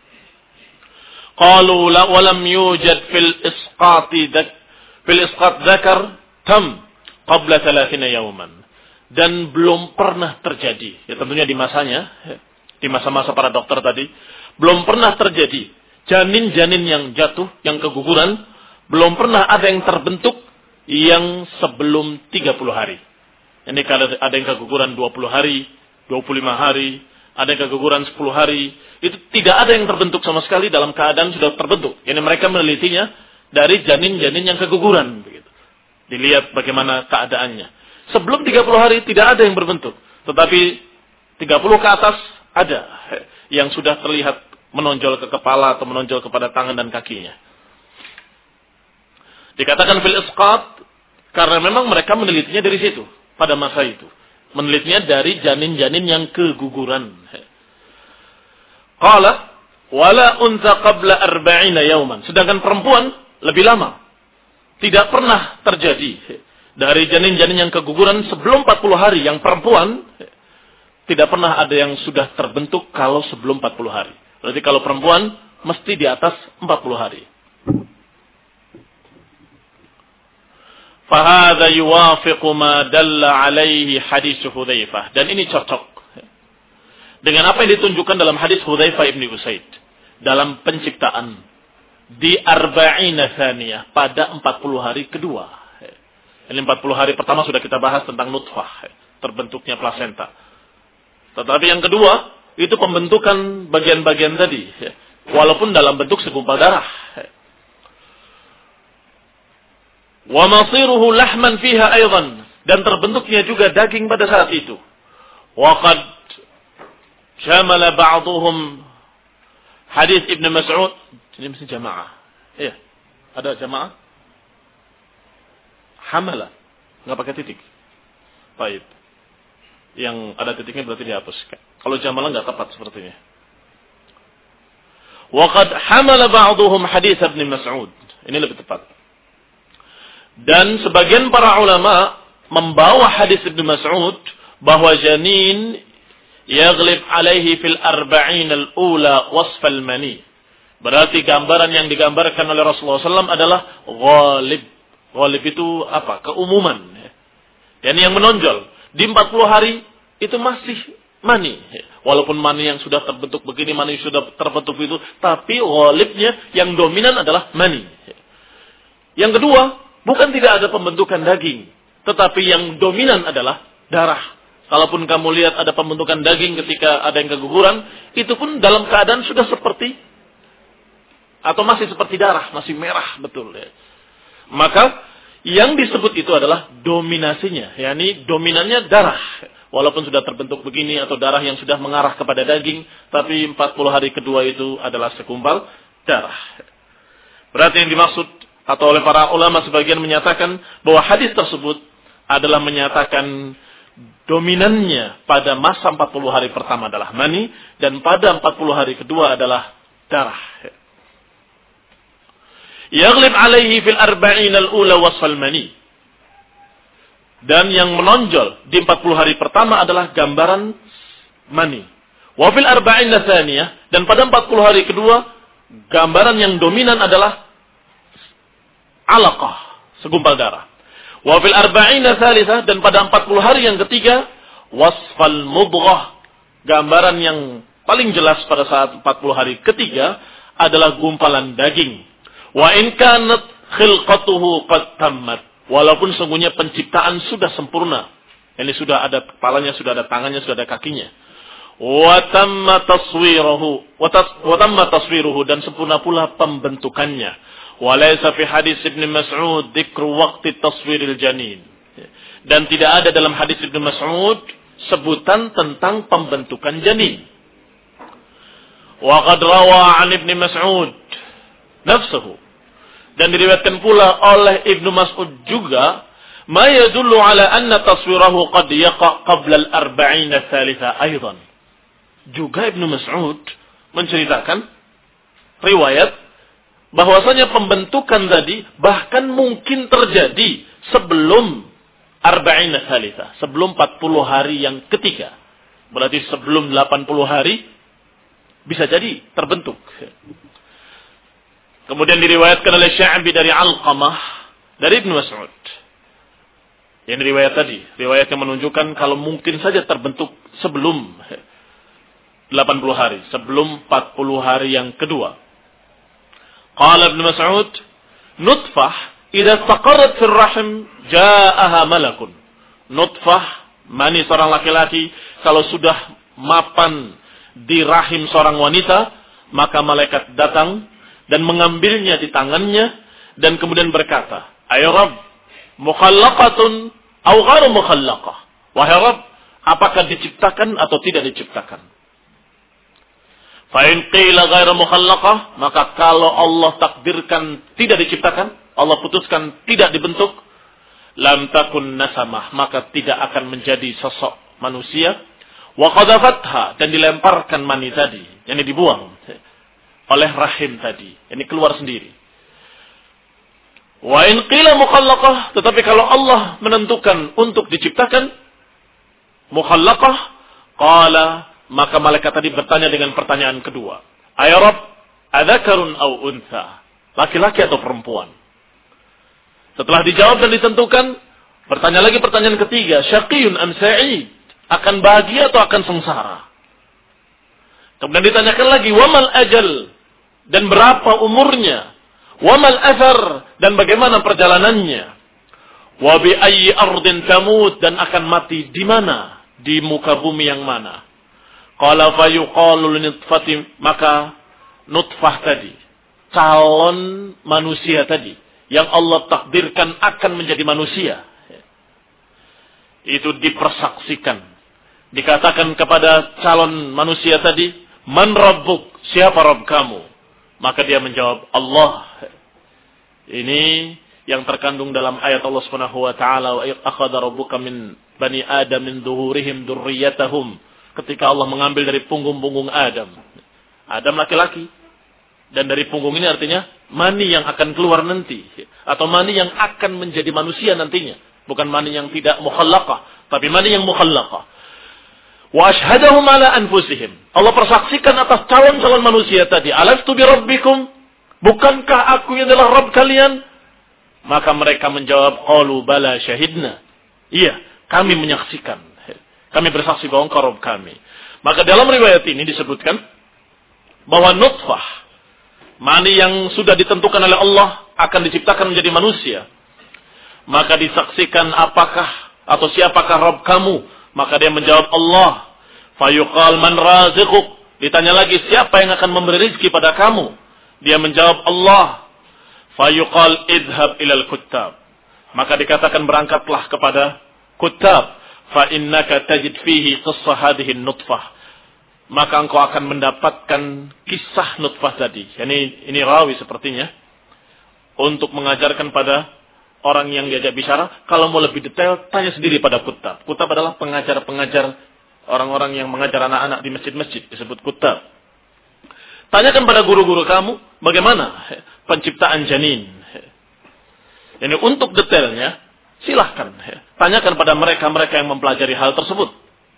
Qalu la wa lam yujad fil isqati dak fil isqat dzakar tam qabla thalathina yawman. Dan belum pernah terjadi, ya tentunya di masanya, di masa-masa para dokter tadi, belum pernah terjadi janin-janin yang jatuh, yang keguguran, belum pernah ada yang terbentuk yang sebelum tiga puluh hari. Ini kalau ada yang keguguran dua puluh hari, dua puluh lima hari, ada yang keguguran sepuluh hari, itu tidak ada yang terbentuk sama sekali dalam keadaan sudah terbentuk. Ini mereka menelitinya dari janin-janin yang keguguran. Begitu. Dilihat bagaimana keadaannya. Sebelum tiga puluh hari tidak ada yang berbentuk. Tetapi tiga puluh ke atas ada yang sudah terlihat menonjol ke kepala atau menonjol kepada tangan dan kakinya. Dikatakan fil isqat karena memang mereka menelitinya dari situ pada masa itu. Menelitinya dari janin-janin yang keguguran. Qala wala unsa qabla arba'ina yawman. Sedangkan perempuan lebih lama. Tidak pernah terjadi dari janin-janin yang keguguran sebelum empat puluh hari. Yang perempuan tidak pernah ada yang sudah terbentuk kalau sebelum empat puluh hari. Berarti kalau perempuan mesti di atas empat puluh hari. Fahadha yuwafiqu ma dalla alaihi hadis Hudzaifah. Dan ini cocok dengan apa yang ditunjukkan dalam hadis Hudzaifah ibn Usaid. Dalam penciptaan. Di arba'ina thaniyah. Pada empat puluh hari kedua. Ini empat puluh hari pertama sudah kita bahas tentang nutfah. Terbentuknya plasenta. Tetapi yang kedua, itu pembentukan bagian-bagian tadi. Walaupun dalam bentuk segumpal darah. Wa masiruhu lahman fiha aydan. Dan terbentuknya juga daging pada saat itu. Wa qad syamala ba'duhum hadis Ibn Mas'ud. Ini mesti jamaah. Iya. Ada jamaah? Hamala. Enggak pakai titik. Baik. Yang ada titiknya berarti dihapus. Kalau jamalah enggak tepat sepertinya. Wa qad hamala ba'duhum hadis Ibn Mas'ud. Ini lebih tepat. Dan sebagian para ulama membawa hadis Ibn Mas'ud bahwa janin yaghlib alaihi fil arba'in al-ula wasfal mani. Berarti gambaran yang digambarkan oleh Rasulullah shallallahu alaihi wasallam adalah ghalib. Ghalib itu apa? Keumuman. Dan yang menonjol di empat puluh hari itu masih mani. Walaupun mani yang sudah terbentuk begini, mani yang sudah terbentuk itu, tapi ghalibnya yang dominan adalah mani. Yang kedua, bukan tidak ada pembentukan daging, tetapi yang dominan adalah darah. Kalaupun kamu lihat ada pembentukan daging ketika ada yang keguguran, itu pun dalam keadaan sudah seperti atau masih seperti darah, masih merah betul. Ya. Maka yang disebut itu adalah dominasinya, yakni dominannya darah. Walaupun sudah terbentuk begini atau darah yang sudah mengarah kepada daging, tapi empat puluh hari kedua itu adalah segumpal darah. Berarti yang dimaksud atau oleh para ulama sebagian menyatakan bahwa hadis tersebut adalah menyatakan dominannya pada masa empat puluh hari pertama adalah mani dan pada empat puluh hari kedua adalah darah. Yaghlib alaihi fil arba'in al-ula wasfal mani. Dan yang menonjol di empat puluh hari pertama adalah gambaran mani. Wa fil arba'ina tsaniyah, dan pada empat puluh hari kedua gambaran yang dominan adalah alaqah, segumpal darah. Wa fil arba'ina tsalitsah, dan pada empat puluh hari yang ketiga wasfal mudghah, gambaran yang paling jelas pada saat empat puluh hari ketiga adalah gumpalan daging. Wa in kanat khilqatuhu qad tammat, walaupun sungguhnya penciptaan sudah sempurna. Ini sudah ada kepalanya, sudah ada tangannya, sudah ada kakinya. Wa tamma taswiruhu, wa tamma taswiruhu, dan sempurna pula pembentukannya. Wa laysa fi hadis Ibnu Mas'ud dzikru waqti taswiril janin. Dan tidak ada dalam hadis Ibnu Mas'ud sebutan tentang pembentukan janin. Wa qad rawa 'an Ibnu Mas'ud nafsuhu, dan diriwayatkan pula oleh Ibnu Mas'ud juga ma yadullu ala anna taswirahu qad yaqa qabla al-arba'in ats-tsalitsa aidan. Juga Ibnu Mas'ud menceritakan riwayat bahwasanya pembentukan tadi bahkan mungkin terjadi sebelum arba'in ats-tsalitsa, sebelum empat puluh hari yang ketiga. Berarti sebelum delapan puluh hari bisa jadi terbentuk. Kemudian diriwayatkan oleh Sya'bi dari Alqamah dari Ibnu Mas'ud. Yang riwayat tadi, riwayat yang menunjukkan kalau mungkin saja terbentuk sebelum delapan puluh hari, sebelum empat puluh hari yang kedua. Qala Ibnu Mas'ud, nutfah idza istaqarrat fil rahim ja'aha malakun. Nutfah, mani seorang laki-laki, kalau sudah mapan di rahim seorang wanita, maka malaikat datang dan mengambilnya di tangannya dan kemudian berkata, "Ay Rabb, mukhallaqatun aw ghairu mukhallaqah?" Wahai Rabb, apakah diciptakan atau tidak diciptakan? Fa in qila ghairu mukhallaqah, maka kalau Allah takdirkan tidak diciptakan, Allah putuskan tidak dibentuk, lam takun nasamah, maka tidak akan menjadi sosok manusia. Wa qadhafatha, dan dilemparkan mani tadi, yang dibuang oleh rahim tadi, ini keluar sendiri. Wa in qila mukhallaqah, tetapi kalau Allah menentukan untuk diciptakan mukhallaqah, qala, maka malaikat tadi bertanya dengan pertanyaan kedua, ay Rabb, adzakarun aw untha, laki-laki atau perempuan? Setelah dijawab dan ditentukan, bertanya lagi pertanyaan ketiga, syaqiyun am sa'id, akan bahagia atau akan sengsara? Kemudian ditanyakan lagi, wamal ajal, dan berapa umurnya? Wamal athar, dan bagaimana perjalanannya? Wa bi ayyi ardin tamut, dan akan mati di mana? Di muka bumi yang mana? Qala fa yuqalu linutfati, maka nutfah tadi, calon manusia tadi yang Allah takdirkan akan menjadi manusia, itu dipersaksikan, dikatakan kepada calon manusia tadi, man rabbuk, siapa Rabb kamu? Maka dia menjawab, Allah. Ini yang terkandung dalam ayat Allah Subhanahu wa taala, wa akhadha rabbuka min bani adam min dhuhurihim dzurriyyatahum, ketika Allah mengambil dari punggung-punggung Adam. Adam laki-laki, dan dari punggung ini artinya mani yang akan keluar nanti, atau mani yang akan menjadi manusia nantinya, bukan mani yang tidak mukhallaqah, tapi mani yang mukhallaqah. Wa ashhadahum ala anfusihim, Allah persaksikan atas calon-calon manusia tadi, alastu bi rabbikum, bukankah aku yang adalah Rabb kalian? Maka mereka menjawab, qalu bala syahidna, iya, kami menyaksikan, kami bersaksi bahwa engkau Rabb kami. Maka dalam riwayat ini disebutkan bahwa nutfah, mani yang sudah ditentukan oleh Allah akan diciptakan menjadi manusia. Maka disaksikan apakah atau siapakah Rabb kamu? Maka dia menjawab Allah. Fayuqal man raziquk, ditanya lagi siapa yang akan memberi rezeki pada kamu? Dia menjawab Allah. Fayuqal idhab ilal kuttab, maka dikatakan berangkatlah kepada kuttab. Fa innaka tajid fihi qissah hadhihi nutfah, maka engkau akan mendapatkan kisah nutfah tadi. Ini ini rawi sepertinya untuk mengajarkan pada orang yang diajak bicara, kalau mau lebih detail tanya sendiri pada kutab. Kutab adalah pengajar-pengajar, orang-orang yang mengajar anak-anak di masjid-masjid, disebut kutab. Tanyakan pada guru-guru kamu bagaimana penciptaan janin. Ini untuk detailnya Silahkan. Ya. Tanyakan pada mereka-mereka yang mempelajari hal tersebut.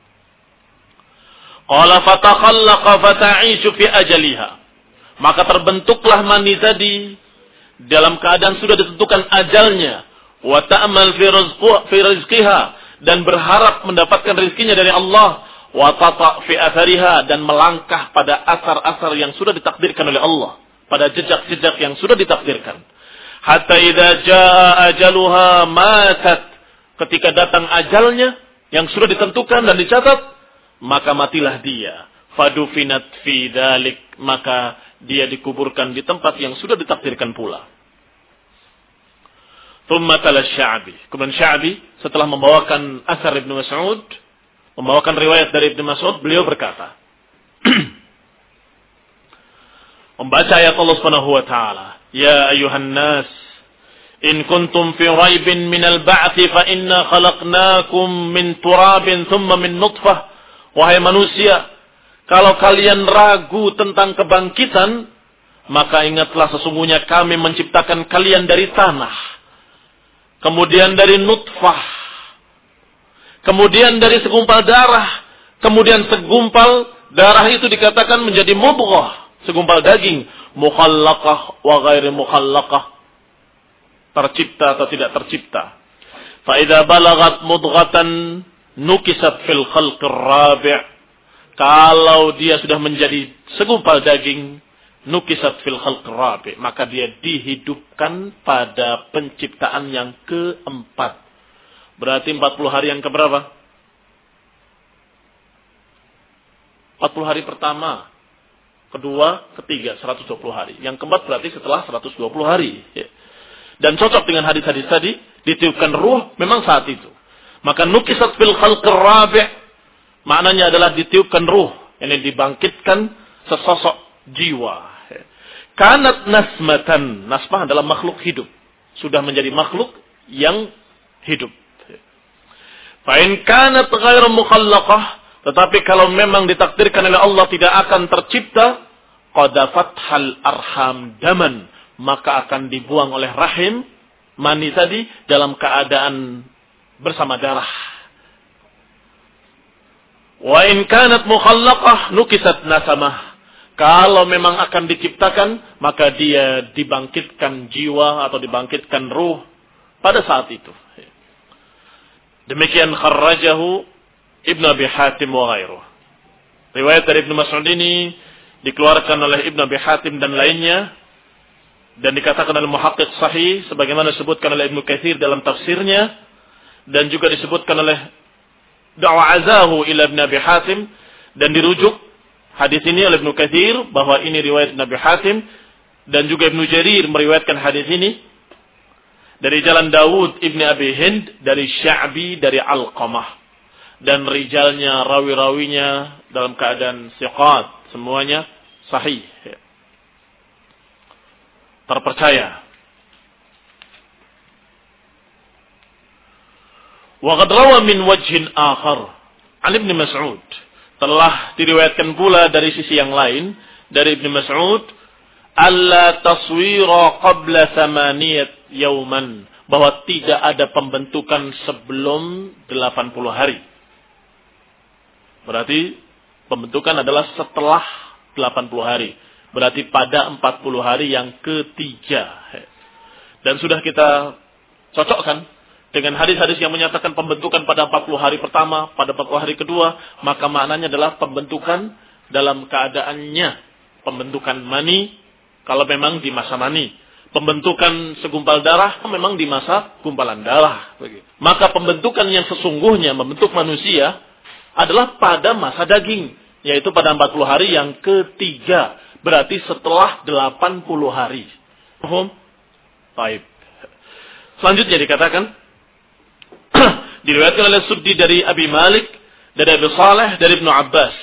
Qala fatakhallaqa fata'ishu fi ajaliha. Maka terbentuklah mani tadi dalam keadaan sudah ditentukan ajalnya. Wa ta'mal fi rizqiha. Dan berharap mendapatkan rizkinya dari Allah. Wa tata' fi athariha. Dan melangkah pada asar-asar yang sudah ditakdirkan oleh Allah. Pada jejak-jejak yang sudah ditakdirkan. Hatta idza jaa ajaluha matat. Ketika datang ajalnya yang sudah ditentukan dan dicatat, maka matilah dia. Fadufinat fi dzalik, maka dia dikuburkan di tempat yang sudah ditakdirkan pula. Thumma tala Sya'bi. Kemudian Sya'bi setelah membawakan asar Ibnu Mas'ud, membawakan riwayat dari Ibnu Mas'ud, beliau berkata, membaca ayat Allah Subhanahu wa taala, "Ya ayuhan nas, in kuntum fi raibin minal ba'thi fa inna khalaqnakum min turabin thumma min nutfah." Wahai manusia, kalau kalian ragu tentang kebangkitan, maka ingatlah sesungguhnya kami menciptakan kalian dari tanah, kemudian dari nutfah, kemudian dari segumpal darah, kemudian segumpal darah itu dikatakan menjadi mudghah, segumpal daging, mukhallaqah wa ghairi mukhallaqah, tercipta atau tidak tercipta. Fa idza balagat mudghatan nukisat fil khalqir rabi'. Kalau dia sudah menjadi segumpal daging, nukisat fil khalqir rabi', maka dia dihidupkan pada penciptaan yang keempat. Berarti empat puluh hari yang keberapa? empat puluh hari pertama, kedua, ketiga, seratus dua puluh hari. Yang keempat berarti setelah seratus dua puluh hari. Dan cocok dengan hadis-hadis tadi, ditiupkan ruh memang saat itu. Maka nukisat fil khalqir rabi', maknanya adalah ditiupkan ruh, ini dibangkitkan sesosok jiwa. Kanat nasmatan, nasmah adalah makhluk hidup, sudah menjadi makhluk yang hidup. Fa in kanat ghairu mukhallaqah, tetapi kalau memang ditakdirkan oleh Allah tidak akan tercipta, qadafat hal arham daman, maka akan dibuang oleh rahim mani tadi dalam keadaan bersama darah. Wa in kanat mukhallaqah nukisat nasamah. Kalau memang akan diciptakan, maka dia dibangkitkan jiwa atau dibangkitkan ruh pada saat itu. Demikian kharrajahu Ibnu Abi Hatim wa ghairuh. Riwayat dari Ibnu Mas'ud ini dikeluarkan oleh Ibnu Abi Hatim dan lainnya, dan dikatakan oleh muhaqqiq sahih sebagaimana disebutkan oleh Ibnu Katsir dalam tafsirnya, dan juga disebutkan oleh da'wazahu ila Ibnu Abi Hatim, dan dirujuk hadis ini oleh Ibnu Katsir bahwa ini riwayat Ibnu Abi Hatim, dan juga Ibnu Jarir meriwayatkan hadis ini dari jalan Dawud Ibnu Abi Hind dari Sya'bi dari Alqamah, dan rijalnya, rawi-rawinya dalam keadaan siqat, semuanya sahih, terpercaya. Wa qad rawa min wajhin akhar an Ibnu Mas'ud, telah diriwayatkan pula dari sisi yang lain dari Ibnu Mas'ud, alla taswira qabla thamaniyat yauman, bahwa tidak ada pembentukan sebelum delapan puluh hari. Berarti pembentukan adalah setelah delapan puluh hari. Berarti pada empat puluh hari yang ketiga. Dan sudah kita cocokkan dengan hadis-hadis yang menyatakan pembentukan pada empat puluh hari pertama, pada empat puluh hari kedua, maka maknanya adalah pembentukan dalam keadaannya. Pembentukan mani, kalau memang di masa mani. Pembentukan segumpal darah, memang di masa gumpalan darah. Maka pembentukan yang sesungguhnya membentuk manusia adalah pada masa daging, yaitu pada empat puluh hari yang ketiga. Berarti setelah delapan puluh hari. Baik. Selanjutnya dikatakan, diriwayatkan oleh Suddi dari Abi Malik, dari Abi Saleh, dari Ibnu Abbas.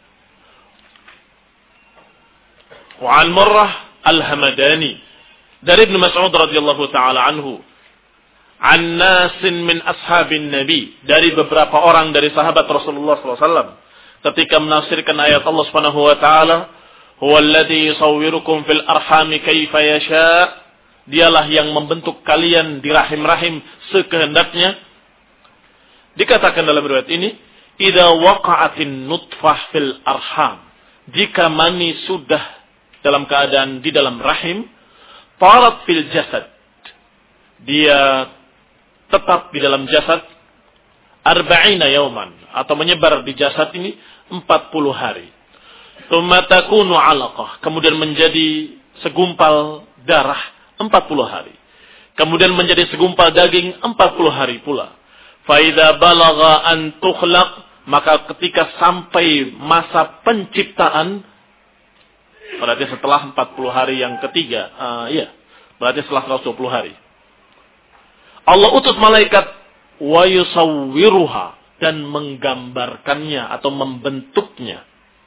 Wa an Murrah al-Hamadani, dari Ibnu Mas'ud radhiyallahu taala anhu, an nasin min ashabin Nabi, dari beberapa orang dari sahabat Rasulullah sallallahu alaihi wasallam, ketika menafsirkan ayat Allah Subhanahu wa taala, huwa alladhi yusawwirukum fil arhami kaifa yasha, dialah yang membentuk kalian di rahim-rahim sekehendaknya. Dikatakan dalam riwayat ini, idza waqa'atin nutfah fil arham, jika mani sudah dalam keadaan di dalam rahim, tarat fil jasad, dia tetap di dalam jasad arba'ina yauman, atau menyebar di jasad ini empat puluh hari. Tsumma takunu 'alaqah, kemudian menjadi segumpal darah empat puluh hari. Kemudian menjadi segumpal daging empat puluh hari pula. Fa idza balagha an tukhlaq, maka ketika sampai masa penciptaan, berarti setelah empat puluh hari yang ketiga, uh, iya, berarti setelah seratus dua puluh hari, Allah utus malaikat wa yusawwiruha, dan menggambarkannya atau membentuknya.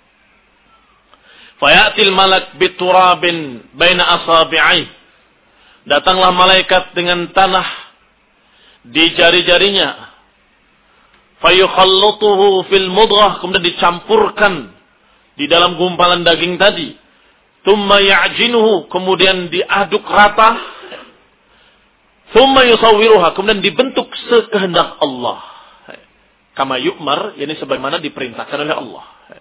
Fayatil malak biturabin baina asabi'i, datanglah malaikat dengan tanah di jari-jarinya. Fayukhallutuhu fil mudghah, kemudian dicampurkan di dalam gumpalan daging tadi. Tsumma ya'jinuhu, kemudian diaduk rata. Tsumma yusawwiruha, kemudian dibentuk sekehendak Allah. Kama yu'mar, yakni sebagaimana diperintahkan oleh Allah.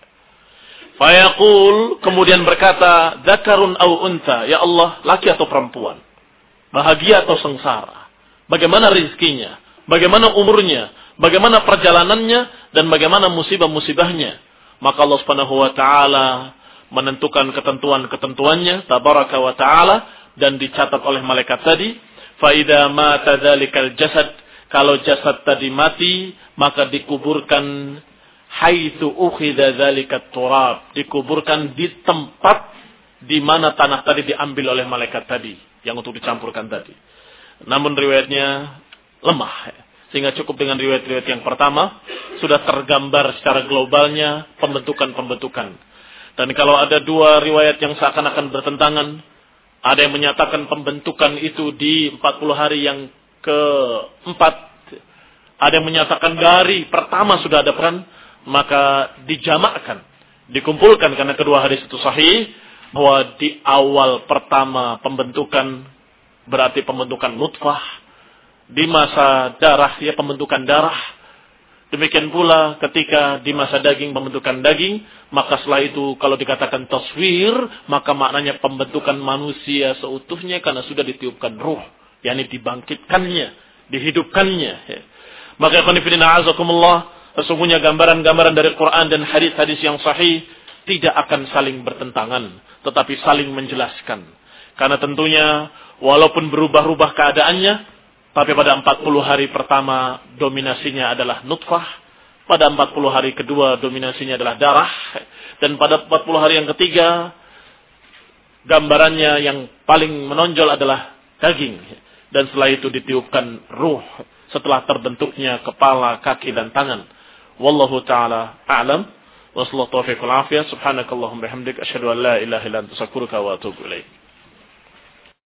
Fayaqul, kemudian berkata, dzakarun aw untha, ya Allah, laki atau perempuan, bahagia atau sengsara, bagaimana rezekinya, bagaimana umurnya, bagaimana perjalanannya, dan bagaimana musibah-musibahnya. Maka Allah Subhanahu wa taala menentukan ketentuan-ketentuannya tabaraka wa taala, dan dicatat oleh malaikat tadi. Fa idza mata dzalikal jasad, kalau jasad tadi mati, maka dikuburkan haitsu ukhidza dzalikat turab, dikuburkan di tempat di mana tanah tadi diambil oleh malaikat tadi yang untuk dicampurkan tadi. Namun riwayatnya lemah, sehingga cukup dengan riwayat-riwayat yang pertama sudah tergambar secara globalnya pembentukan-pembentukan. Dan kalau ada dua riwayat yang seakan-akan bertentangan, ada yang menyatakan pembentukan itu di empat puluh hari yang keempat, ada yang menyatakan dari pertama sudah ada peran, maka dijamakkan, dikumpulkan karena kedua hadis itu sahih, bahwa di awal pertama pembentukan berarti pembentukan nutfah, di masa darah ya pembentukan darah, demikian pula ketika di masa daging pembentukan daging, maka setelah itu kalau dikatakan taswir, maka maknanya pembentukan manusia seutuhnya karena sudah ditiupkan ruh, yakni dibangkitkannya, dihidupkannya. Maka ikhwan fillah azakumullah, sesungguhnya gambaran-gambaran dari Quran dan hadis-hadis yang sahih tidak akan saling bertentangan, tetapi saling menjelaskan. Karena tentunya walaupun berubah-ubah keadaannya, tapi pada empat puluh hari pertama dominasinya adalah nutfah, pada empat puluh hari kedua dominasinya adalah darah, dan pada empat puluh hari yang ketiga gambarannya yang paling menonjol adalah daging, dan setelah itu ditiupkan ruh setelah terbentuknya kepala, kaki dan tangan. Wallahu taala a'lam. Wassallallahu taufiq wal afiyah. Subhanakallahumma bihamdik asyhadu an la ilaha illa anta astaghfiruka wa atubu ilaik.